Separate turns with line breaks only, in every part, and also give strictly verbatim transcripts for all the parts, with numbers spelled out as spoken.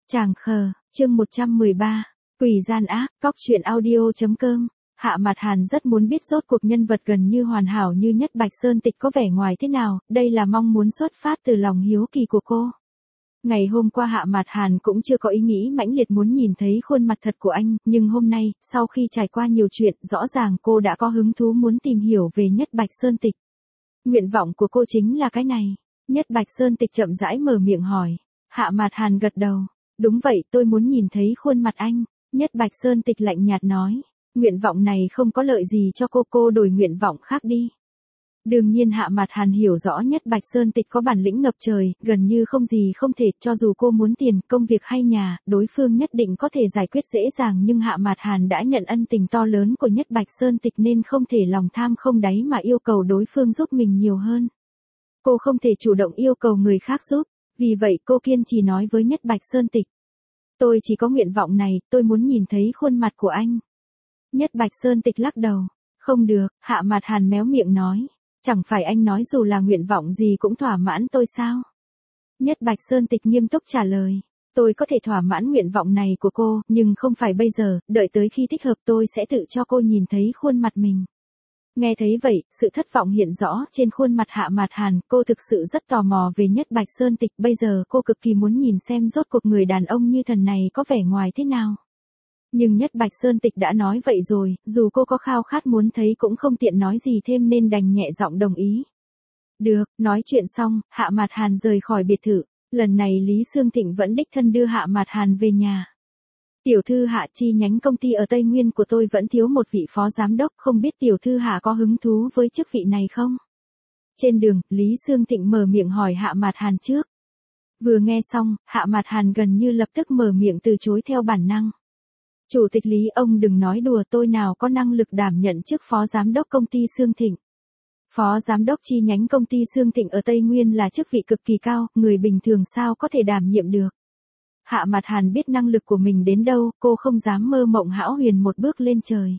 Chàng khờ, chương một trăm mười ba, Quỷ gian ác, cóc truyện audio.com. Hạ Mạt Hàn rất muốn biết rốt cuộc nhân vật gần như hoàn hảo như Nhất Bạch Sơn Tịch có vẻ ngoài thế nào, đây là mong muốn xuất phát từ lòng hiếu kỳ của cô. Ngày hôm qua Hạ Mạt Hàn cũng chưa có ý nghĩ mãnh liệt muốn nhìn thấy khuôn mặt thật của anh, nhưng hôm nay, sau khi trải qua nhiều chuyện, rõ ràng cô đã có hứng thú muốn tìm hiểu về Nhất Bạch Sơn Tịch. Nguyện vọng của cô chính là cái này. Nhất Bạch Sơn Tịch chậm rãi mở miệng hỏi. Hạ Mạt Hàn gật đầu. Đúng vậy, tôi muốn nhìn thấy khuôn mặt anh. Nhất Bạch Sơn Tịch lạnh nhạt nói. Nguyện vọng này không có lợi gì cho cô, cô đổi nguyện vọng khác đi. Đương nhiên Hạ Mạt Hàn hiểu rõ Nhất Bạch Sơn Tịch có bản lĩnh ngập trời, gần như không gì không thể, cho dù cô muốn tiền, công việc hay nhà, đối phương nhất định có thể giải quyết dễ dàng, nhưng Hạ Mạt Hàn đã nhận ân tình to lớn của Nhất Bạch Sơn Tịch nên không thể lòng tham không đáy mà yêu cầu đối phương giúp mình nhiều hơn. Cô không thể chủ động yêu cầu người khác giúp, vì vậy cô kiên trì nói với Nhất Bạch Sơn Tịch. Tôi chỉ có nguyện vọng này, tôi muốn nhìn thấy khuôn mặt của anh. Nhất Bạch Sơn Tịch lắc đầu. Không được, Hạ Mạt Hàn méo miệng nói. Chẳng phải anh nói dù là nguyện vọng gì cũng thỏa mãn tôi sao? Nhất Bạch Sơn Tịch nghiêm túc trả lời. Tôi có thể thỏa mãn nguyện vọng này của cô, nhưng không phải bây giờ, đợi tới khi thích hợp tôi sẽ tự cho cô nhìn thấy khuôn mặt mình. Nghe thấy vậy, sự thất vọng hiện rõ trên khuôn mặt Hạ Mạt Hàn, cô thực sự rất tò mò về Nhất Bạch Sơn Tịch, bây giờ cô cực kỳ muốn nhìn xem rốt cuộc người đàn ông như thần này có vẻ ngoài thế nào. Nhưng Nhất Bạch Sơn Tịch đã nói vậy rồi, dù cô có khao khát muốn thấy cũng không tiện nói gì thêm nên đành nhẹ giọng đồng ý. Được, nói chuyện xong, Hạ Mạt Hàn rời khỏi biệt thự, lần này Lý Sương Thịnh vẫn đích thân đưa Hạ Mạt Hàn về nhà. Tiểu thư Hạ, chi nhánh công ty ở Tây Nguyên của tôi vẫn thiếu một vị phó giám đốc, không biết tiểu thư Hạ có hứng thú với chức vị này không? Trên đường, Lý Sương Thịnh mở miệng hỏi Hạ Mạt Hàn trước. Vừa nghe xong, Hạ Mạt Hàn gần như lập tức mở miệng từ chối theo bản năng. Chủ tịch Lý, ông đừng nói đùa, tôi nào có năng lực đảm nhận chức phó giám đốc công ty Sương Thịnh. Phó giám đốc chi nhánh công ty Sương Thịnh ở Tây Nguyên là chức vị cực kỳ cao, người bình thường sao có thể đảm nhiệm được. Hạ Mạt Hàn biết năng lực của mình đến đâu, cô không dám mơ mộng hão huyền một bước lên trời.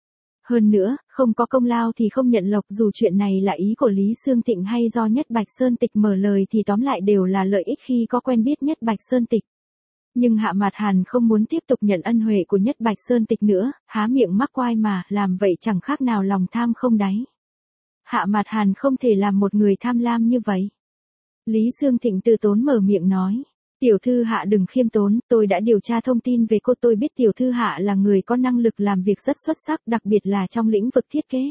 Hơn nữa, không có công lao thì không nhận lộc, dù chuyện này là ý của Lý Sương Thịnh hay do Nhất Bạch Sơn Tịch mở lời thì tóm lại đều là lợi ích khi có quen biết Nhất Bạch Sơn Tịch. Nhưng Hạ Mạt Hàn không muốn tiếp tục nhận ân huệ của Nhất Bạch Sơn Tịch nữa, há miệng mắc oai mà, làm vậy chẳng khác nào lòng tham không đáy. Hạ Mạt Hàn không thể làm một người tham lam như vậy. Lý Sương Thịnh từ tốn mở miệng nói. Tiểu thư Hạ đừng khiêm tốn, tôi đã điều tra thông tin về cô, tôi biết tiểu thư Hạ là người có năng lực làm việc rất xuất sắc, đặc biệt là trong lĩnh vực thiết kế.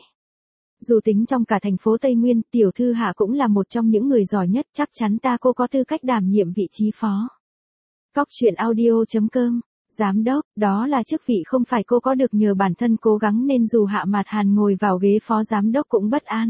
Dù tính trong cả thành phố Tây Nguyên, tiểu thư Hạ cũng là một trong những người giỏi nhất, chắc chắn ta cô có tư cách đảm nhiệm vị trí phó. Cóc truyện audio.com, giám đốc, đó là chức vị không phải cô có được nhờ bản thân cố gắng nên dù Hạ Mạt Hàn ngồi vào ghế phó giám đốc cũng bất an.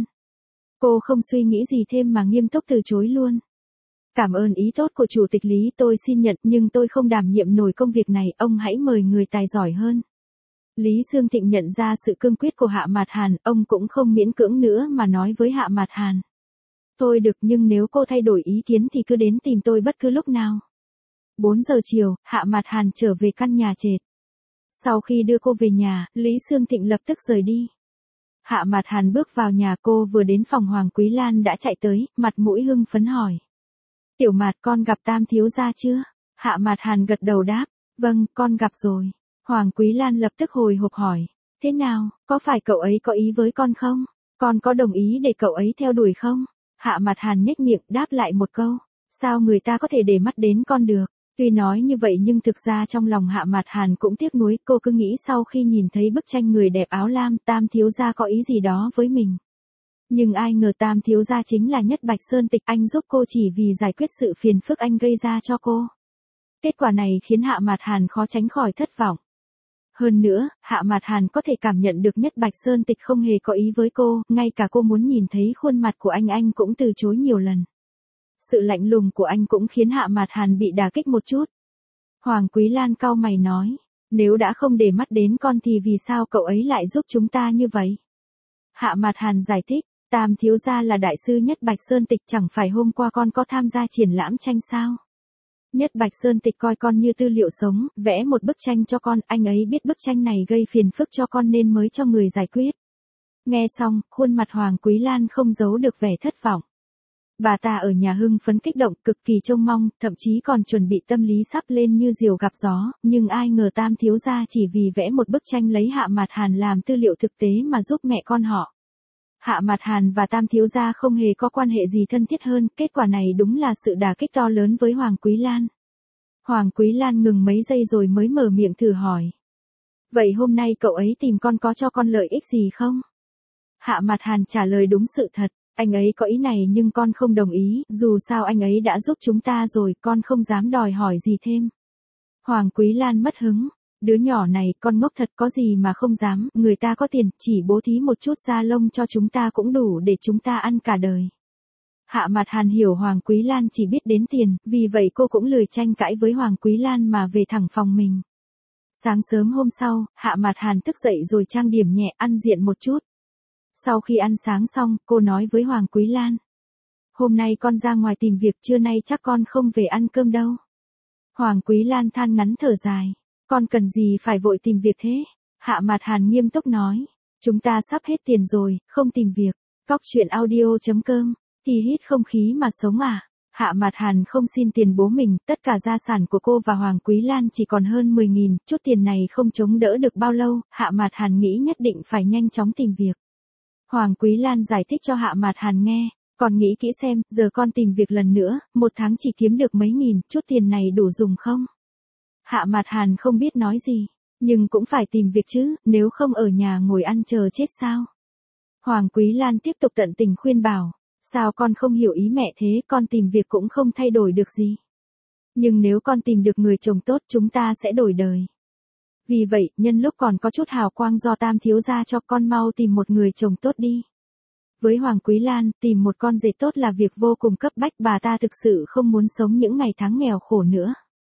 Cô không suy nghĩ gì thêm mà nghiêm túc từ chối luôn. Cảm ơn ý tốt của chủ tịch Lý, tôi xin nhận, nhưng tôi không đảm nhiệm nổi công việc này, ông hãy mời người tài giỏi hơn. Lý Sương Thịnh nhận ra sự cương quyết của Hạ Mạt Hàn, ông cũng không miễn cưỡng nữa mà nói với Hạ Mạt Hàn. Thôi được, nhưng nếu cô thay đổi ý kiến thì cứ đến tìm tôi bất cứ lúc nào. bốn giờ chiều, Hạ Mạt Hàn trở về căn nhà trệt. Sau khi đưa cô về nhà, Lý Sương Thịnh lập tức rời đi. Hạ Mạt Hàn bước vào nhà, cô vừa đến phòng Hoàng Quý Lan đã chạy tới, mặt mũi hưng phấn hỏi. Tiểu Mạt, con gặp Tam thiếu gia chưa? Hạ Mạt Hàn gật đầu đáp. Vâng, con gặp rồi. Hoàng Quý Lan lập tức hồi hộp hỏi. Thế nào, có phải cậu ấy có ý với con không? Con có đồng ý để cậu ấy theo đuổi không? Hạ Mạt Hàn nhếch miệng đáp lại một câu. Sao người ta có thể để mắt đến con được? Tuy nói như vậy nhưng thực ra trong lòng Hạ Mạt Hàn cũng tiếc nuối, cô cứ nghĩ sau khi nhìn thấy bức tranh người đẹp áo lam, Tam thiếu gia có ý gì đó với mình. Nhưng ai ngờ Tam thiếu gia chính là Nhất Bạch Sơn Tịch, anh giúp cô chỉ vì giải quyết sự phiền phức anh gây ra cho cô. Kết quả này khiến Hạ Mạt Hàn khó tránh khỏi thất vọng. Hơn nữa, Hạ Mạt Hàn có thể cảm nhận được Nhất Bạch Sơn Tịch không hề có ý với cô, ngay cả cô muốn nhìn thấy khuôn mặt của anh anh cũng từ chối nhiều lần. Sự lạnh lùng của anh cũng khiến Hạ Mạt Hàn bị đả kích một chút. Hoàng Quý Lan cau mày nói, nếu đã không để mắt đến con thì vì sao cậu ấy lại giúp chúng ta như vậy? Hạ Mạt Hàn giải thích, Tam thiếu gia là đại sư Nhất Bạch Sơn Tịch, chẳng phải hôm qua con có tham gia triển lãm tranh sao? Nhất Bạch Sơn Tịch coi con như tư liệu sống, vẽ một bức tranh cho con, anh ấy biết bức tranh này gây phiền phức cho con nên mới cho người giải quyết. Nghe xong, khuôn mặt Hoàng Quý Lan không giấu được vẻ thất vọng. Bà ta ở nhà hưng phấn kích động, cực kỳ trông mong, thậm chí còn chuẩn bị tâm lý sắp lên như diều gặp gió, nhưng ai ngờ Tam thiếu gia chỉ vì vẽ một bức tranh lấy Hạ Mạt Hàn làm tư liệu thực tế mà giúp mẹ con họ. Hạ Mạt Hàn và Tam thiếu gia không hề có quan hệ gì thân thiết hơn, kết quả này đúng là sự đả kích to lớn với Hoàng Quý Lan. Hoàng Quý Lan ngừng mấy giây rồi mới mở miệng thử hỏi. Vậy hôm nay cậu ấy tìm con có cho con lợi ích gì không? Hạ Mạt Hàn trả lời đúng sự thật, anh ấy có ý này nhưng con không đồng ý, dù sao anh ấy đã giúp chúng ta rồi, con không dám đòi hỏi gì thêm. Hoàng Quý Lan mất hứng, đứa nhỏ này, con ngốc thật, có gì mà không dám, người ta có tiền, chỉ bố thí một chút da lông cho chúng ta cũng đủ để chúng ta ăn cả đời. Hạ Mạt Hàn hiểu Hoàng Quý Lan chỉ biết đến tiền, vì vậy cô cũng lười tranh cãi với Hoàng Quý Lan mà về thẳng phòng mình. Sáng sớm hôm sau, Hạ Mạt Hàn thức dậy rồi trang điểm nhẹ, ăn diện một chút. Sau khi ăn sáng xong, cô nói với Hoàng Quý Lan. Hôm nay con ra ngoài tìm việc, trưa nay chắc con không về ăn cơm đâu. Hoàng Quý Lan than ngắn thở dài. Con cần gì phải vội tìm việc thế? Hạ Mạt Hàn nghiêm túc nói. Chúng ta sắp hết tiền rồi, không tìm việc. Cóc truyện audio chấm com. Thì hít không khí mà sống à? Hạ Mạt Hàn không xin tiền bố mình, tất cả gia sản của cô và Hoàng Quý Lan chỉ còn hơn mười nghìn, chút tiền này không chống đỡ được bao lâu, Hạ Mạt Hàn nghĩ nhất định phải nhanh chóng tìm việc. Hoàng Quý Lan giải thích cho Hạ Mạt Hàn nghe, con nghĩ kỹ xem, giờ con tìm việc lần nữa, một tháng chỉ kiếm được mấy nghìn, chút tiền này đủ dùng không? Hạ Mạt Hàn không biết nói gì, nhưng cũng phải tìm việc chứ, nếu không ở nhà ngồi ăn chờ chết sao? Hoàng Quý Lan tiếp tục tận tình khuyên bảo, sao con không hiểu ý mẹ thế, con tìm việc cũng không thay đổi được gì. Nhưng nếu con tìm được người chồng tốt chúng ta sẽ đổi đời. Vì vậy, nhân lúc còn có chút hào quang do Tam thiếu gia cho, con mau tìm một người chồng tốt đi. Với Hoàng Quý Lan, tìm một con rể tốt là việc vô cùng cấp bách, bà ta thực sự không muốn sống những ngày tháng nghèo khổ nữa.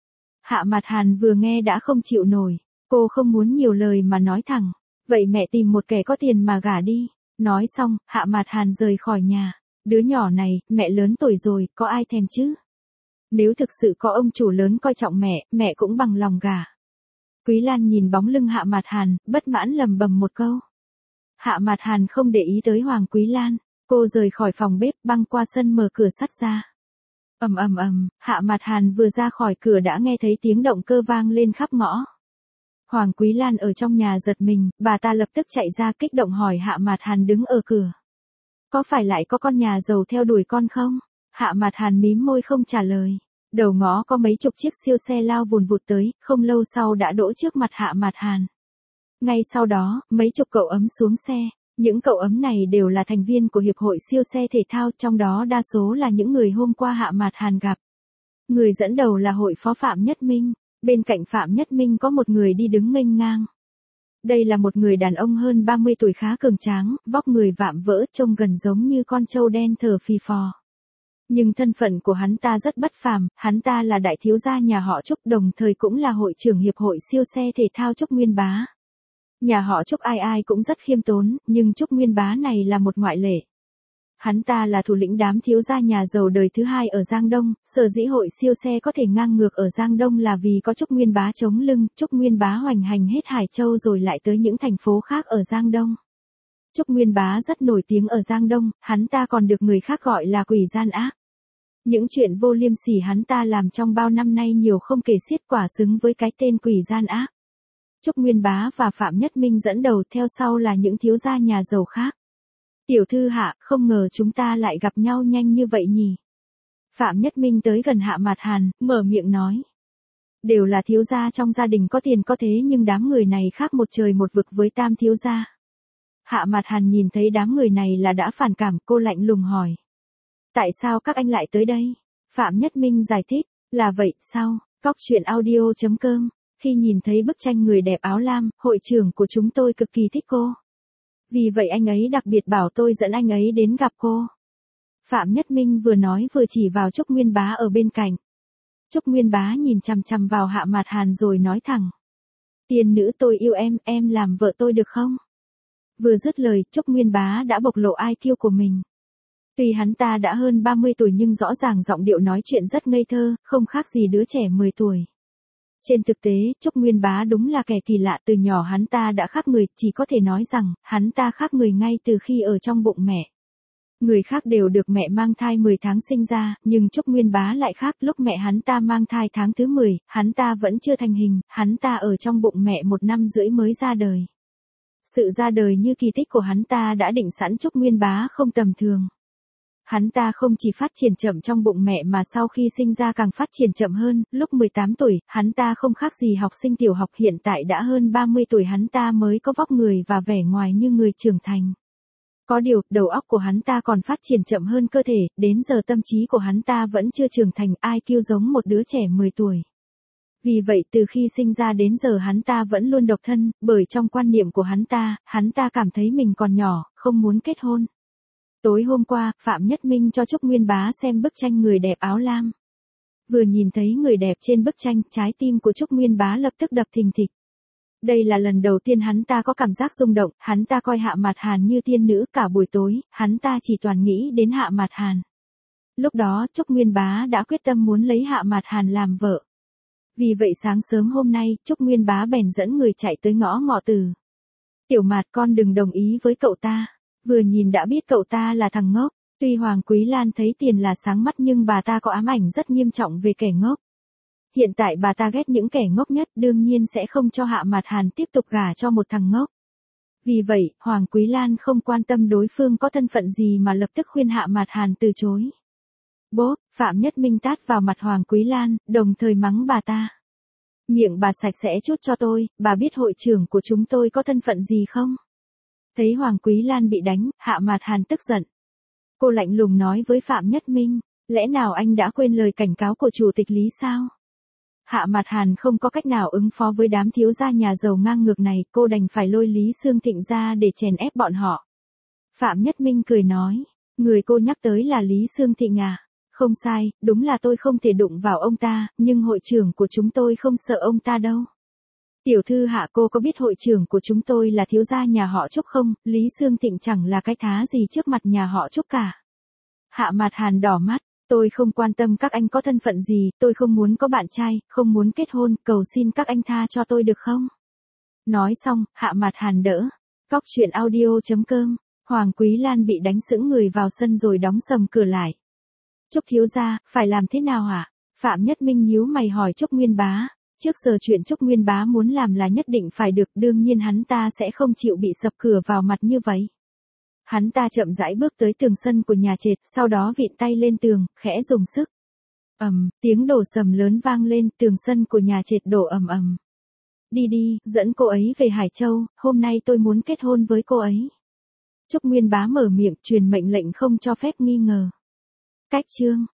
Hạ Mạt Hàn vừa nghe đã không chịu nổi, cô không muốn nhiều lời mà nói thẳng, vậy mẹ tìm một kẻ có tiền mà gả đi. Nói xong, Hạ Mạt Hàn rời khỏi nhà, đứa nhỏ này, mẹ lớn tuổi rồi, có ai thèm chứ? Nếu thực sự có ông chủ lớn coi trọng mẹ, mẹ cũng bằng lòng gả. Quý Lan nhìn bóng lưng Hạ Mạt Hàn, bất mãn lầm bầm một câu. Hạ Mạt Hàn không để ý tới Hoàng Quý Lan, cô rời khỏi phòng bếp, băng qua sân mở cửa sắt ra. Ầm ầm ầm, Hạ Mạt Hàn vừa ra khỏi cửa đã nghe thấy tiếng động cơ vang lên khắp ngõ. Hoàng Quý Lan ở trong nhà giật mình, bà ta lập tức chạy ra kích động hỏi Hạ Mạt Hàn đứng ở cửa. Có phải lại có con nhà giàu theo đuổi con không? Hạ Mạt Hàn mím môi không trả lời. Đầu ngõ có mấy chục chiếc siêu xe lao vùn vụt tới, không lâu sau đã đỗ trước mặt Hạ Mạt Hàn. Ngay sau đó, mấy chục cậu ấm xuống xe. Những cậu ấm này đều là thành viên của Hiệp hội siêu xe thể thao, trong đó đa số là những người hôm qua Hạ Mạt Hàn gặp. Người dẫn đầu là hội phó Phạm Nhất Minh, bên cạnh Phạm Nhất Minh có một người đi đứng nghênh ngang. Đây là một người đàn ông hơn ba mươi tuổi khá cường tráng, vóc người vạm vỡ, trông gần giống như con trâu đen thở phì phò. Nhưng thân phận của hắn ta rất bất phàm, hắn ta là đại thiếu gia nhà họ Trúc, đồng thời cũng là hội trưởng Hiệp hội siêu xe thể thao Trúc Nguyên Bá. Nhà họ Trúc ai ai cũng rất khiêm tốn, nhưng Trúc Nguyên Bá này là một ngoại lệ. Hắn ta là thủ lĩnh đám thiếu gia nhà giàu đời thứ hai ở Giang Đông, sở dĩ hội siêu xe có thể ngang ngược ở Giang Đông là vì có Trúc Nguyên Bá chống lưng, Trúc Nguyên Bá hoành hành hết Hải Châu rồi lại tới những thành phố khác ở Giang Đông. Trúc Nguyên Bá rất nổi tiếng ở Giang Đông, hắn ta còn được người khác gọi là quỷ gian ác. Những chuyện vô liêm sỉ hắn ta làm trong bao năm nay nhiều không kể xiết, quả xứng với cái tên quỷ gian ác. Trúc Nguyên Bá và Phạm Nhất Minh dẫn đầu, theo sau là những thiếu gia nhà giàu khác. Tiểu thư Hạ, không ngờ chúng ta lại gặp nhau nhanh như vậy nhỉ? Phạm Nhất Minh tới gần Hạ Mạt Hàn, mở miệng nói. Đều là thiếu gia trong gia đình có tiền có thế nhưng đám người này khác một trời một vực với Tam thiếu gia. Hạ Mạt Hàn nhìn thấy đám người này là đã phản cảm, cô lạnh lùng hỏi. Tại sao các anh lại tới đây? Phạm Nhất Minh giải thích, là vậy, sao? Cóc truyện audio chấm com. Khi nhìn thấy bức tranh người đẹp áo lam, hội trưởng của chúng tôi cực kỳ thích cô. Vì vậy anh ấy đặc biệt bảo tôi dẫn anh ấy đến gặp cô. Phạm Nhất Minh vừa nói vừa chỉ vào Trúc Nguyên Bá ở bên cạnh. Trúc Nguyên Bá nhìn chằm chằm vào Hạ Mạt Hàn rồi nói thẳng. Tiên nữ tôi yêu em, em làm vợ tôi được không? Vừa dứt lời, Trúc Nguyên Bá đã bộc lộ i kiu của mình. Tuy hắn ta đã hơn ba mươi tuổi nhưng rõ ràng giọng điệu nói chuyện rất ngây thơ, không khác gì đứa trẻ mười tuổi. Trên thực tế, Trúc Nguyên Bá đúng là kẻ kỳ lạ, từ nhỏ hắn ta đã khác người, chỉ có thể nói rằng, hắn ta khác người ngay từ khi ở trong bụng mẹ. Người khác đều được mẹ mang thai mười tháng sinh ra, nhưng Trúc Nguyên Bá lại khác, lúc mẹ hắn ta mang thai tháng thứ mười, hắn ta vẫn chưa thành hình, hắn ta ở trong bụng mẹ một năm rưỡi mới ra đời. Sự ra đời như kỳ tích của hắn ta đã định sẵn Trúc Nguyên Bá không tầm thường. Hắn ta không chỉ phát triển chậm trong bụng mẹ mà sau khi sinh ra càng phát triển chậm hơn, lúc mười tám tuổi, hắn ta không khác gì học sinh tiểu học, hiện tại đã hơn ba mươi tuổi hắn ta mới có vóc người và vẻ ngoài như người trưởng thành. Có điều, đầu óc của hắn ta còn phát triển chậm hơn cơ thể, đến giờ tâm trí của hắn ta vẫn chưa trưởng thành, i kiu giống một đứa trẻ mười tuổi. Vì vậy từ khi sinh ra đến giờ hắn ta vẫn luôn độc thân, bởi trong quan niệm của hắn ta, hắn ta cảm thấy mình còn nhỏ, không muốn kết hôn. Tối hôm qua, Phạm Nhất Minh cho Trúc Nguyên Bá xem bức tranh người đẹp áo lam. Vừa nhìn thấy người đẹp trên bức tranh, trái tim của Trúc Nguyên Bá lập tức đập thình thịch. Đây là lần đầu tiên hắn ta có cảm giác rung động, hắn ta coi Hạ Mạt Hàn như tiên nữ, cả buổi tối, hắn ta chỉ toàn nghĩ đến Hạ Mạt Hàn. Lúc đó, Trúc Nguyên Bá đã quyết tâm muốn lấy Hạ Mạt Hàn làm vợ. Vì vậy sáng sớm hôm nay, Trúc Nguyên Bá bèn dẫn người chạy tới ngõ Ngọ Tử. Tiểu Mạt, con đừng đồng ý với cậu ta. Vừa nhìn đã biết cậu ta là thằng ngốc. Tuy Hoàng Quý Lan thấy tiền là sáng mắt nhưng bà ta có ám ảnh rất nghiêm trọng về kẻ ngốc. Hiện tại bà ta ghét những kẻ ngốc nhất, đương nhiên sẽ không cho Hạ Mạt Hàn tiếp tục gả cho một thằng ngốc. Vì vậy, Hoàng Quý Lan không quan tâm đối phương có thân phận gì mà lập tức khuyên Hạ Mạt Hàn từ chối. Bố, Phạm Nhất Minh tát vào mặt Hoàng Quý Lan, đồng thời mắng bà ta. Miệng bà sạch sẽ chút cho tôi, bà biết hội trưởng của chúng tôi có thân phận gì không? Thấy Hoàng Quý Lan bị đánh, Hạ Mạt Hàn tức giận. Cô lạnh lùng nói với Phạm Nhất Minh, lẽ nào anh đã quên lời cảnh cáo của chủ tịch Lý sao? Hạ Mạt Hàn không có cách nào ứng phó với đám thiếu gia nhà giàu ngang ngược này, cô đành phải lôi Lý Sương Thịnh ra để chèn ép bọn họ. Phạm Nhất Minh cười nói, người cô nhắc tới là Lý Sương Thịnh à? Không sai, đúng là tôi không thể đụng vào ông ta, nhưng hội trưởng của chúng tôi không sợ ông ta đâu. Tiểu thư Hạ, cô có biết hội trưởng của chúng tôi là thiếu gia nhà họ Trúc không? Lý Sương Thịnh chẳng là cái thá gì trước mặt nhà họ Trúc cả. Hạ Mạt Hàn đỏ mắt, tôi không quan tâm các anh có thân phận gì, tôi không muốn có bạn trai, không muốn kết hôn, cầu xin các anh tha cho tôi được không? Nói xong, Hạ Mạt Hàn đỡ. Cóc truyện audio chấm com, Hoàng Quý Lan bị đánh sững người vào sân rồi đóng sầm cửa lại. Trúc thiếu gia, phải làm thế nào hả? Phạm Nhất Minh nhíu mày hỏi Trúc Nguyên Bá. Trước giờ chuyện Trúc Nguyên Bá muốn làm là nhất định phải được, đương nhiên hắn ta sẽ không chịu bị sập cửa vào mặt như vậy. Hắn ta chậm rãi bước tới tường sân của nhà trệt, sau đó vịn tay lên tường, khẽ dùng sức. Ầm, tiếng đổ sầm lớn vang lên, tường sân của nhà trệt đổ ầm ầm. Đi đi, dẫn cô ấy về Hải Châu, hôm nay tôi muốn kết hôn với cô ấy. Trúc Nguyên Bá mở miệng, truyền mệnh lệnh không cho phép nghi ngờ. Cách chương